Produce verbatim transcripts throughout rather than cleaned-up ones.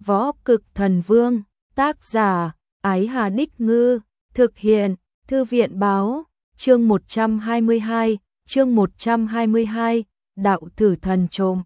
Võ Cực Thần Vương, tác giả, Ái Hà Đích Ngư, thực hiện, Thư viện Báo, chương một trăm hai mươi hai, chương một trăm hai mươi hai, đạo thử thần trộm.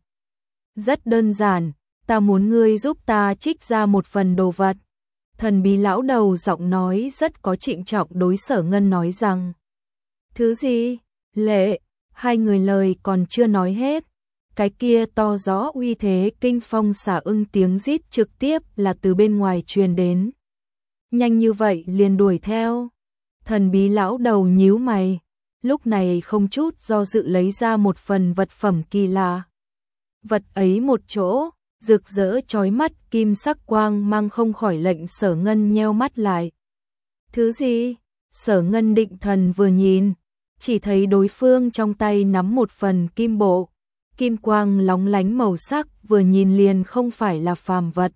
Rất đơn giản, ta muốn ngươi giúp ta trích ra một phần đồ vật. Thần bí lão đầu giọng nói rất có trịnh trọng đối Sở Ngân nói rằng. Thứ gì? Lệ, hai người lời còn chưa nói hết. Cái kia to rõ uy thế kinh phong xả ưng tiếng rít trực tiếp là từ bên ngoài truyền đến. Nhanh như vậy liền đuổi theo. Thần bí lão đầu nhíu mày, lúc này không chút do dự lấy ra một phần vật phẩm kỳ lạ. Vật ấy một chỗ, rực rỡ chói mắt kim sắc quang mang không khỏi lệnh Sở Ngân nheo mắt lại. Thứ gì? Sở Ngân định thần vừa nhìn, chỉ thấy đối phương trong tay nắm một phần kim bộ. Kim quang lóng lánh màu sắc vừa nhìn liền không phải là phàm vật.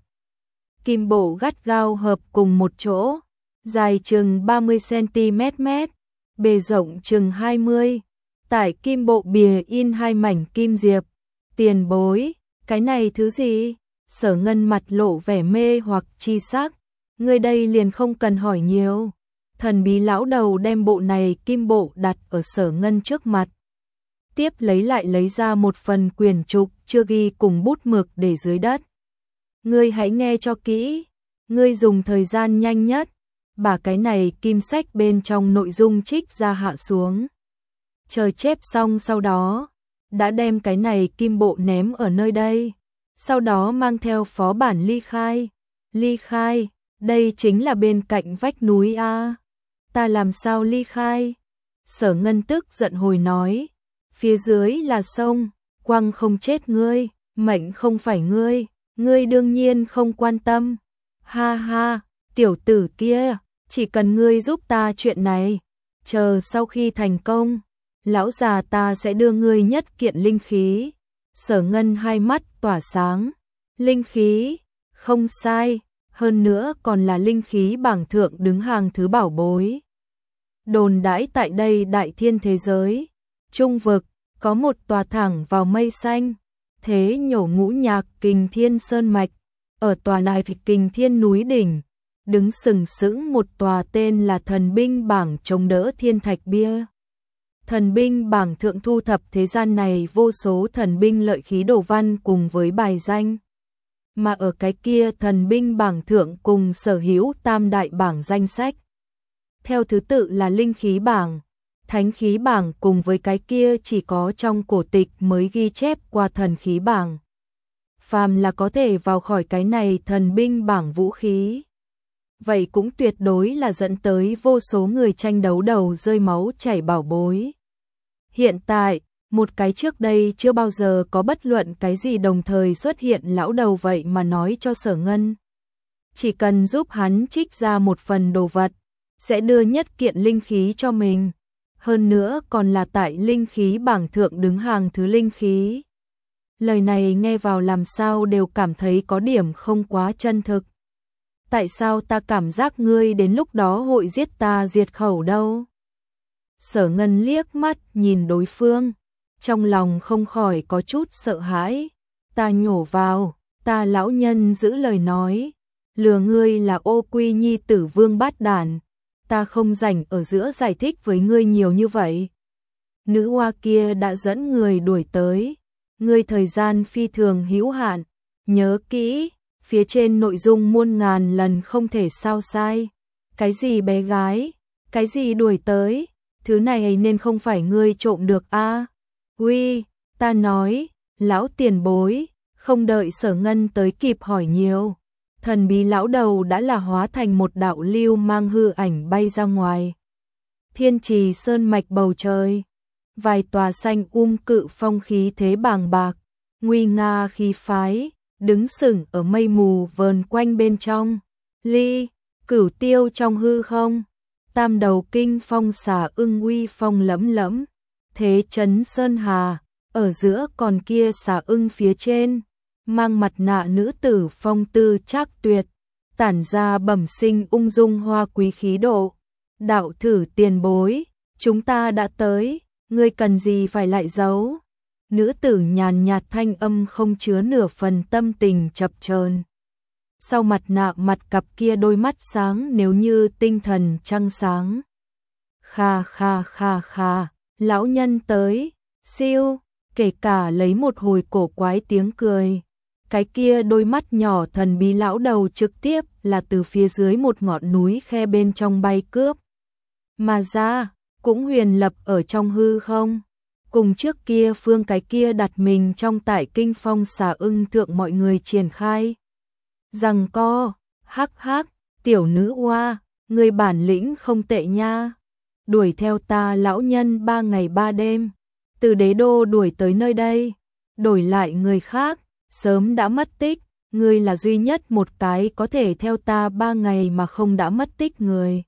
Kim bộ gắt gao hợp cùng một chỗ, dài chừng ba mươi xăng-ti-mét, bề rộng chừng hai mươi. Tại kim bộ bìa in hai mảnh kim diệp. Tiền bối, cái này thứ gì? Sở Ngân mặt lộ vẻ mê hoặc chi sắc. Người đây liền không cần hỏi nhiều. Thần bí lão đầu đem bộ này kim bộ đặt ở Sở Ngân trước mặt. Tiếp lấy lại lấy ra một phần quyển trục chưa ghi cùng bút mực để dưới đất. Ngươi hãy nghe cho kỹ, ngươi dùng thời gian nhanh nhất,把cái này kim sách bên trong nội dung trích ra hạ xuống. Chờ chép xong sau đó, đã đem cái này kim bộ ném ở nơi đây, sau đó mang theo phó bản ly khai. Ly khai, đây chính là bên cạnh vách núi a. Ta làm sao ly khai? Sở Ngân tức giận hồi nói. Phía dưới là sông, quăng không chết ngươi, mệnh không phải ngươi, ngươi đương nhiên không quan tâm. Ha ha, tiểu tử kia, chỉ cần ngươi giúp ta chuyện này, chờ sau khi thành công, lão già ta sẽ đưa ngươi nhất kiện linh khí. Sở Ngân hai mắt tỏa sáng, linh khí, không sai, hơn nữa còn là linh khí bảng thượng đứng hàng thứ bảo bối. Đồn đãi tại đây đại thiên thế giới, trung vực, có một tòa thẳng vào mây xanh, thế nhổ ngũ nhạc kình thiên sơn mạch, ở tòa này thì kình thiên núi đỉnh, đứng sừng sững một tòa tên là thần binh bảng chống đỡ thiên thạch bia. Thần binh bảng thượng thu thập thế gian này vô số thần binh lợi khí đồ văn cùng với bài danh. Mà ở cái kia thần binh bảng thượng cùng sở hữu tam đại bảng danh sách. Theo thứ tự là linh khí bảng, thánh khí bảng cùng với cái kia chỉ có trong cổ tịch mới ghi chép qua thần khí bảng. Phàm là có thể vào khỏi cái này thần binh bảng vũ khí. Vậy cũng tuyệt đối là dẫn tới vô số người tranh đấu đầu rơi máu chảy bảo bối. Hiện tại, một cái trước đây chưa bao giờ có bất luận cái gì đồng thời xuất hiện lão đầu vậy mà nói cho Sở Ngân. Chỉ cần giúp hắn trích ra một phần đồ vật, sẽ đưa nhất kiện linh khí cho mình. Hơn nữa còn là tại linh khí bảng thượng đứng hàng thứ linh khí. Lời này nghe vào làm sao đều cảm thấy có điểm không quá chân thực. Tại sao ta cảm giác ngươi đến lúc đó hội giết ta diệt khẩu đâu? Sở Ngân liếc mắt nhìn đối phương, trong lòng không khỏi có chút sợ hãi. Ta nhổ vào, ta lão nhân giữ lời nói, lừa ngươi là ô quy nhi tử vương bát đản. Ta không rảnh ở giữa giải thích với ngươi nhiều như vậy. Nữ hoa kia đã dẫn người đuổi tới. Ngươi thời gian phi thường hữu hạn. Nhớ kỹ, phía trên nội dung muôn ngàn lần không thể sao sai. Cái gì bé gái, cái gì đuổi tới, thứ này nên không phải ngươi trộm được a. À? Uy, ta nói, lão tiền bối, không đợi Sở Ngân tới kịp hỏi nhiều. Thần bí lão đầu đã là hóa thành một đạo lưu mang hư ảnh bay ra ngoài. Thiên trì sơn mạch bầu trời, vài tòa xanh um cự phong khí thế bàng bạc, nguy nga khí phái, đứng sừng ở mây mù vờn quanh bên trong. Ly, cửu tiêu trong hư không, tam đầu kinh phong xà ưng uy phong lẫm lẫm, thế chấn sơn hà, ở giữa còn kia xà ưng phía trên. Mang mặt nạ nữ tử phong tư trác tuyệt, tản ra bẩm sinh ung dung hoa quý khí độ. Đạo thử tiền bối, chúng ta đã tới, ngươi cần gì phải lại giấu? Nữ tử nhàn nhạt thanh âm không chứa nửa phần tâm tình chập chờn. sau mặt nạ mặt cặp kia đôi mắt sáng nếu như tinh thần trăng sáng. Kha kha kha kha, lão nhân tới, siêu, kể cả lấy một hồi cổ quái tiếng cười. Cái kia đôi mắt nhỏ thần bí lão đầu trực tiếp là từ phía dưới một ngọn núi khe bên trong bay cướp mà ra, cũng huyền lập ở trong hư không. Cùng trước kia phương cái kia đặt mình trong tại kinh phong xà ưng thượng mọi người triển khai. Rằng co, hắc hắc, tiểu nữ oa, người bản lĩnh không tệ nha. Đuổi theo ta lão nhân ba ngày ba đêm, từ đế đô đuổi tới nơi đây, đổi lại người khác, sớm đã mất tích, ngươi là duy nhất một cái có thể theo ta ba ngày mà không đã mất tích người.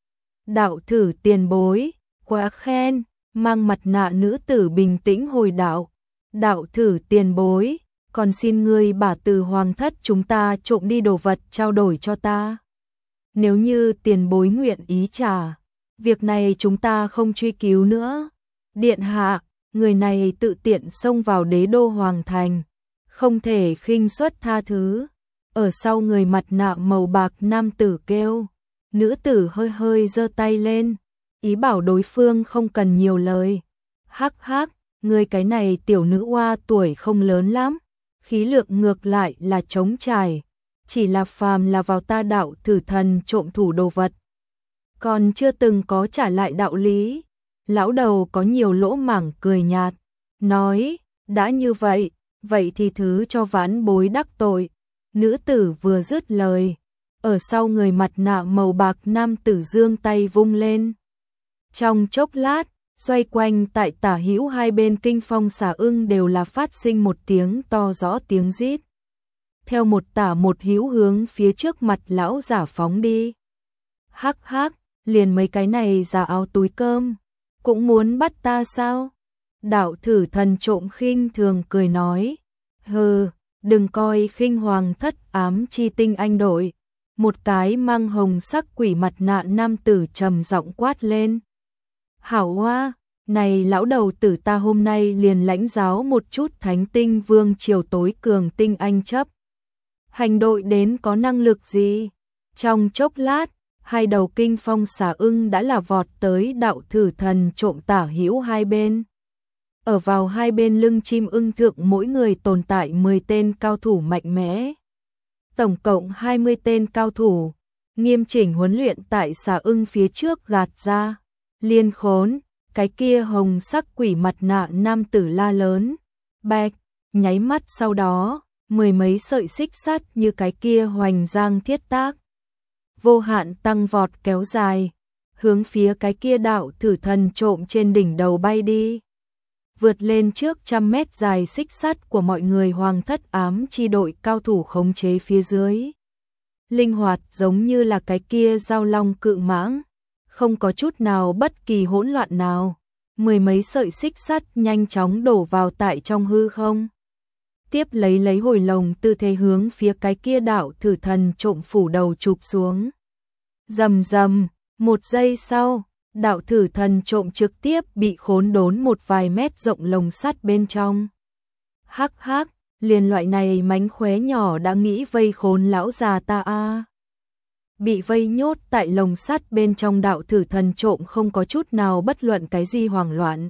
Đạo thử tiền bối, quá khen, mang mặt nạ nữ tử bình tĩnh hồi đạo. Đạo thử tiền bối, còn xin ngươi bả từ hoàng thất chúng ta trộm đi đồ vật trao đổi cho ta. Nếu như tiền bối nguyện ý trả, việc này chúng ta không truy cứu nữa. Điện hạ, người này tự tiện xông vào đế đô hoàng thành, không thể khinh suất tha thứ. Ở sau người mặt nạ màu bạc nam tử kêu, nữ tử hơi hơi giơ tay lên, ý bảo đối phương không cần nhiều lời. Hắc hắc, người cái này tiểu nữ oa tuổi không lớn lắm, khí lượng ngược lại là trống trải, chỉ là phàm là vào ta đạo thử thần trộm thủ đồ vật, còn chưa từng có trả lại đạo lý. Lão đầu có nhiều lỗ mảng cười nhạt, nói, đã như vậy, vậy thì thứ cho vãn bối đắc tội. Nữ tử vừa dứt lời, ở sau người mặt nạ màu bạc nam tử giương tay vung lên. Trong chốc lát, xoay quanh tại tả hữu hai bên kinh phong xà ưng đều là phát sinh một tiếng to rõ tiếng rít. Theo một tả một hữu hướng phía trước mặt lão giả phóng đi. Hắc hắc, liền mấy cái này giả áo túi cơm, cũng muốn bắt ta sao? Đạo thử thần trộm khinh thường cười nói, hừ, đừng coi khinh hoàng thất ám chi tinh anh đội. Một cái mang hồng sắc quỷ mặt nạ nam tử trầm giọng quát lên. Hảo hoa, này lão đầu tử ta hôm nay liền lãnh giáo một chút thánh tinh vương triều tối cường tinh anh chấp. Hành đội đến có năng lực gì? Trong chốc lát, hai đầu kinh phong xà ưng đã là vọt tới đạo thử thần trộm tả hữu hai bên. Ở vào hai bên lưng chim ưng thượng mỗi người tồn tại mười tên cao thủ mạnh mẽ. Tổng cộng hai mươi tên cao thủ, nghiêm chỉnh huấn luyện tại xà ưng phía trước gạt ra. Liên khốn, cái kia hồng sắc quỷ mặt nạ nam tử la lớn. Bạch, nháy mắt sau đó, mười mấy sợi xích sắt như cái kia hoành giang thiết tác. Vô hạn tăng vọt kéo dài, hướng phía cái kia đạo thử thần trộm trên đỉnh đầu bay đi. Vượt lên trước trăm mét dài xích sắt của mọi người hoàng thất ám chi đội cao thủ khống chế phía dưới. Linh hoạt giống như là cái kia giao long cự mãng, không có chút nào bất kỳ hỗn loạn nào. Mười mấy sợi xích sắt nhanh chóng đổ vào tại trong hư không. Tiếp lấy lấy hồi lồng tư thế hướng phía cái kia đạo thử thần trộm phủ đầu chụp xuống. Rầm rầm, một giây sau, đạo thử thần trộm trực tiếp bị khốn đốn một vài mét rộng lồng sắt bên trong. Hắc hắc, liền loại này mánh khóe nhỏ đã nghĩ vây khốn lão già ta a. Bị vây nhốt tại lồng sắt bên trong đạo thử thần trộm không có chút nào bất luận cái gì hoảng loạn.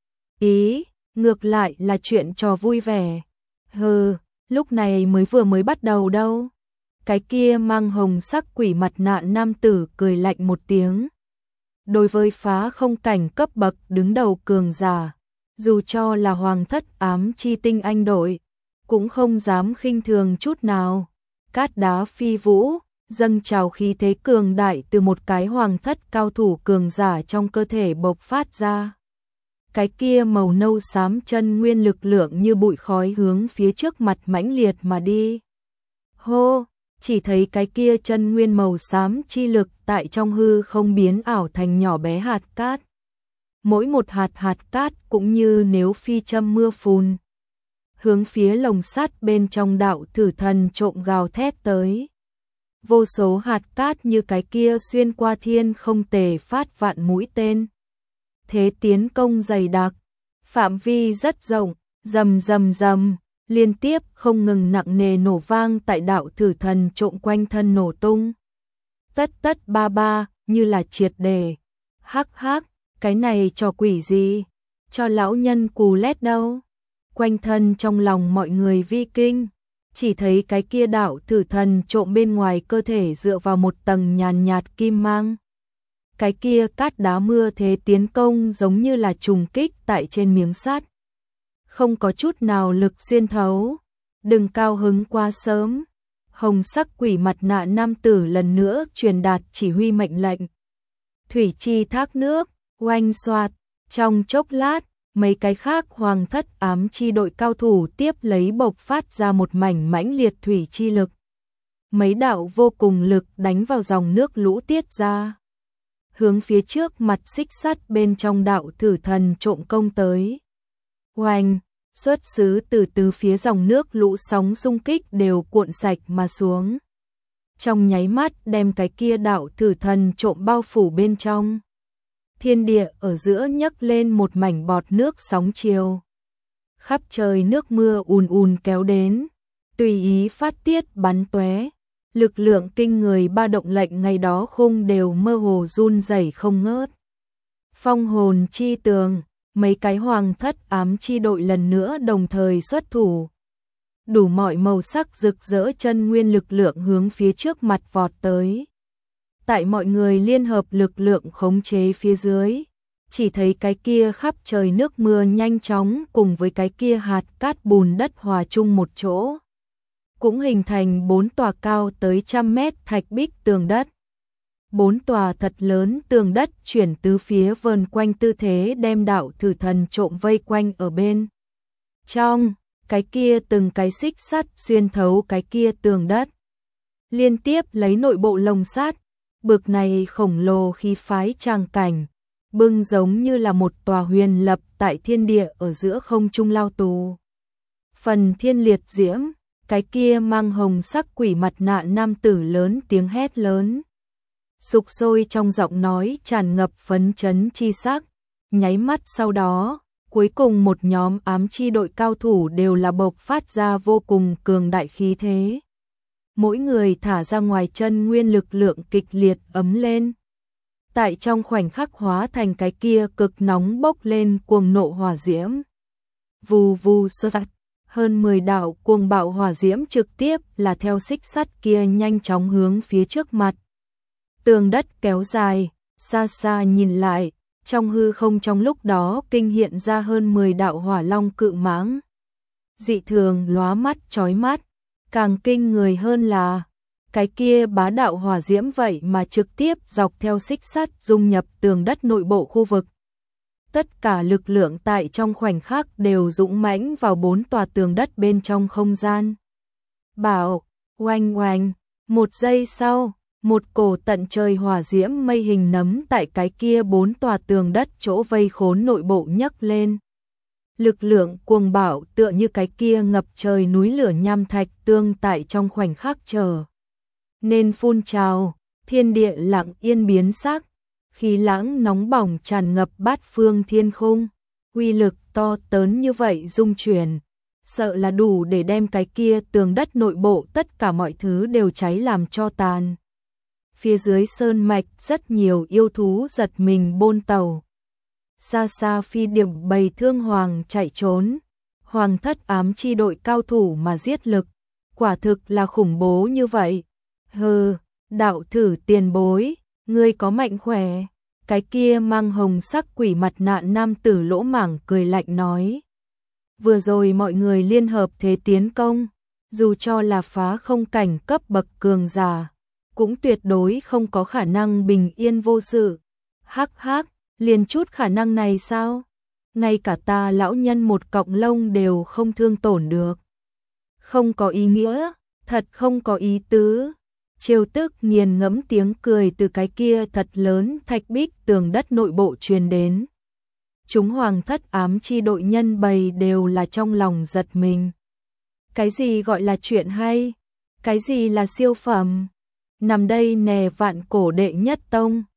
Ý, ngược lại là chuyện trò vui vẻ. Hừ, lúc này mới vừa mới bắt đầu đâu. Cái kia mang hồng sắc quỷ mặt nạ nam tử cười lạnh một tiếng. Đối với phá không cảnh cấp bậc đứng đầu cường giả, dù cho là hoàng thất ám chi tinh anh đội, cũng không dám khinh thường chút nào. Cát đá phi vũ, dâng trào khí thế cường đại từ một cái hoàng thất cao thủ cường giả trong cơ thể bộc phát ra. Cái kia màu nâu xám chân nguyên lực lượng như bụi khói hướng phía trước mặt mãnh liệt mà đi. Hô, chỉ thấy cái kia chân nguyên màu xám chi lực tại trong hư không biến ảo thành nhỏ bé hạt cát. Mỗi một hạt hạt cát cũng như nếu phi châm mưa phùn. Hướng phía lồng sắt bên trong đạo thử thần trộm gào thét tới. Vô số hạt cát như cái kia xuyên qua thiên không tề phát vạn mũi tên. Thế tiến công dày đặc, phạm vi rất rộng, rầm rầm rầm, liên tiếp không ngừng nặng nề nổ vang tại đạo thử thần trộm quanh thân nổ tung. Tất tất ba ba, như là triệt đề. Hắc hắc, cái này cho quỷ gì? Cho lão nhân cù lét đâu? Quanh thân trong lòng mọi người vi kinh, chỉ thấy cái kia đạo thử thần trộm bên ngoài cơ thể dựa vào một tầng nhàn nhạt kim mang. Cái kia cát đá mưa thế tiến công giống như là trùng kích tại trên miếng sắt. Không có chút nào lực xuyên thấu. Đừng cao hứng quá sớm. Hồng sắc quỷ mặt nạ nam tử lần nữa truyền đạt chỉ huy mệnh lệnh. Thủy chi thác nước, oanh xoạt, trong chốc lát, mấy cái khác hoàng thất ám chi đội cao thủ tiếp lấy bộc phát ra một mảnh mãnh liệt thủy chi lực. Mấy đạo vô cùng lực đánh vào dòng nước lũ tiết ra. Hướng phía trước mặt xích sắt bên trong đạo thử thần trộm công tới. Oanh, xuất xứ từ từ phía dòng nước lũ sóng xung kích đều cuộn sạch mà xuống. Trong nháy mắt đem cái kia đạo thử thần trộm bao phủ bên trong. Thiên địa ở giữa nhấc lên một mảnh bọt nước sóng chiều. Khắp trời nước mưa ùn ùn kéo đến, tùy ý phát tiết bắn tóe. Lực lượng kinh người ba động lệnh ngày đó khung đều mơ hồ run rẩy không ngớt. Phong hồn chi tường, mấy cái hoàng thất ám chi đội lần nữa đồng thời xuất thủ. Đủ mọi màu sắc rực rỡ chân nguyên lực lượng hướng phía trước mặt vọt tới. Tại mọi người liên hợp lực lượng khống chế phía dưới, chỉ thấy cái kia khắp trời nước mưa nhanh chóng cùng với cái kia hạt cát bùn đất hòa chung một chỗ. Cũng hình thành bốn tòa cao tới trăm mét thạch bích tường đất. Bốn tòa thật lớn tường đất chuyển tứ phía vờn quanh tư thế đem đạo thử thần trộm vây quanh ở bên. Trong, cái kia từng cái xích sắt xuyên thấu cái kia tường đất. Liên tiếp lấy nội bộ lồng sắt, bực này khổng lồ khí phái tràng cảnh, bưng giống như là một tòa huyền lập tại thiên địa ở giữa không trung lao tù. Phần thiên liệt diễm, cái kia mang hồng sắc quỷ mặt nạ nam tử lớn tiếng hét lớn. Sục sôi trong giọng nói tràn ngập phấn chấn chi sắc, nháy mắt sau đó, cuối cùng một nhóm ám chi đội cao thủ đều là bộc phát ra vô cùng cường đại khí thế. Mỗi người thả ra ngoài chân nguyên lực lượng kịch liệt ấm lên. Tại trong khoảnh khắc hóa thành cái kia cực nóng bốc lên cuồng nộ hỏa diễm. Vù vù sơ tạch, hơn mười đạo cuồng bạo hỏa diễm trực tiếp là theo xích sắt kia nhanh chóng hướng phía trước mặt. Tường đất kéo dài, xa xa nhìn lại, trong hư không trong lúc đó kinh hiện ra hơn mười đạo hỏa long cự mãng. Dị thường lóa mắt chói mắt, càng kinh người hơn là cái kia bá đạo hỏa diễm vậy mà trực tiếp dọc theo xích sắt dung nhập tường đất nội bộ khu vực. Tất cả lực lượng tại trong khoảnh khắc đều dũng mãnh vào bốn tòa tường đất bên trong không gian. Bảo, oanh oanh, một giây sau, một cổ tận trời hỏa diễm mây hình nấm tại cái kia bốn tòa tường đất chỗ vây khốn nội bộ nhấc lên. Lực lượng cuồng bạo tựa như cái kia ngập trời núi lửa nham thạch tương tại trong khoảnh khắc chờ nên phun trào, thiên địa lặng yên biến sắc, khí lãng nóng bỏng tràn ngập bát phương thiên khung, uy lực to lớn như vậy dung chuyển, sợ là đủ để đem cái kia tường đất nội bộ tất cả mọi thứ đều cháy làm cho tàn. Phía dưới sơn mạch rất nhiều yêu thú giật mình bôn tàu. Xa xa phi điểm bầy thương hoàng chạy trốn, hoàng thất ám chi đội cao thủ mà giết lực, quả thực là khủng bố như vậy. Hừ, đạo thử tiền bối, ngươi có mạnh khỏe. Cái kia mang hồng sắc quỷ mặt nạ nam tử lỗ mảng cười lạnh nói. Vừa rồi mọi người liên hợp thế tiến công, dù cho là phá không cảnh cấp bậc cường giả, cũng tuyệt đối không có khả năng bình yên vô sự. Hắc hắc, liền chút khả năng này sao? Ngay cả ta lão nhân một cọng lông đều không thương tổn được. Không có ý nghĩa, thật không có ý tứ. Chiêu tức nghiền ngẫm tiếng cười từ cái kia thật lớn thạch bích tường đất nội bộ truyền đến. Chúng hoàng thất ám chi đội nhân bầy đều là trong lòng giật mình. Cái gì gọi là chuyện hay? Cái gì là siêu phẩm? Nằm đây nè vạn cổ đệ nhất tông.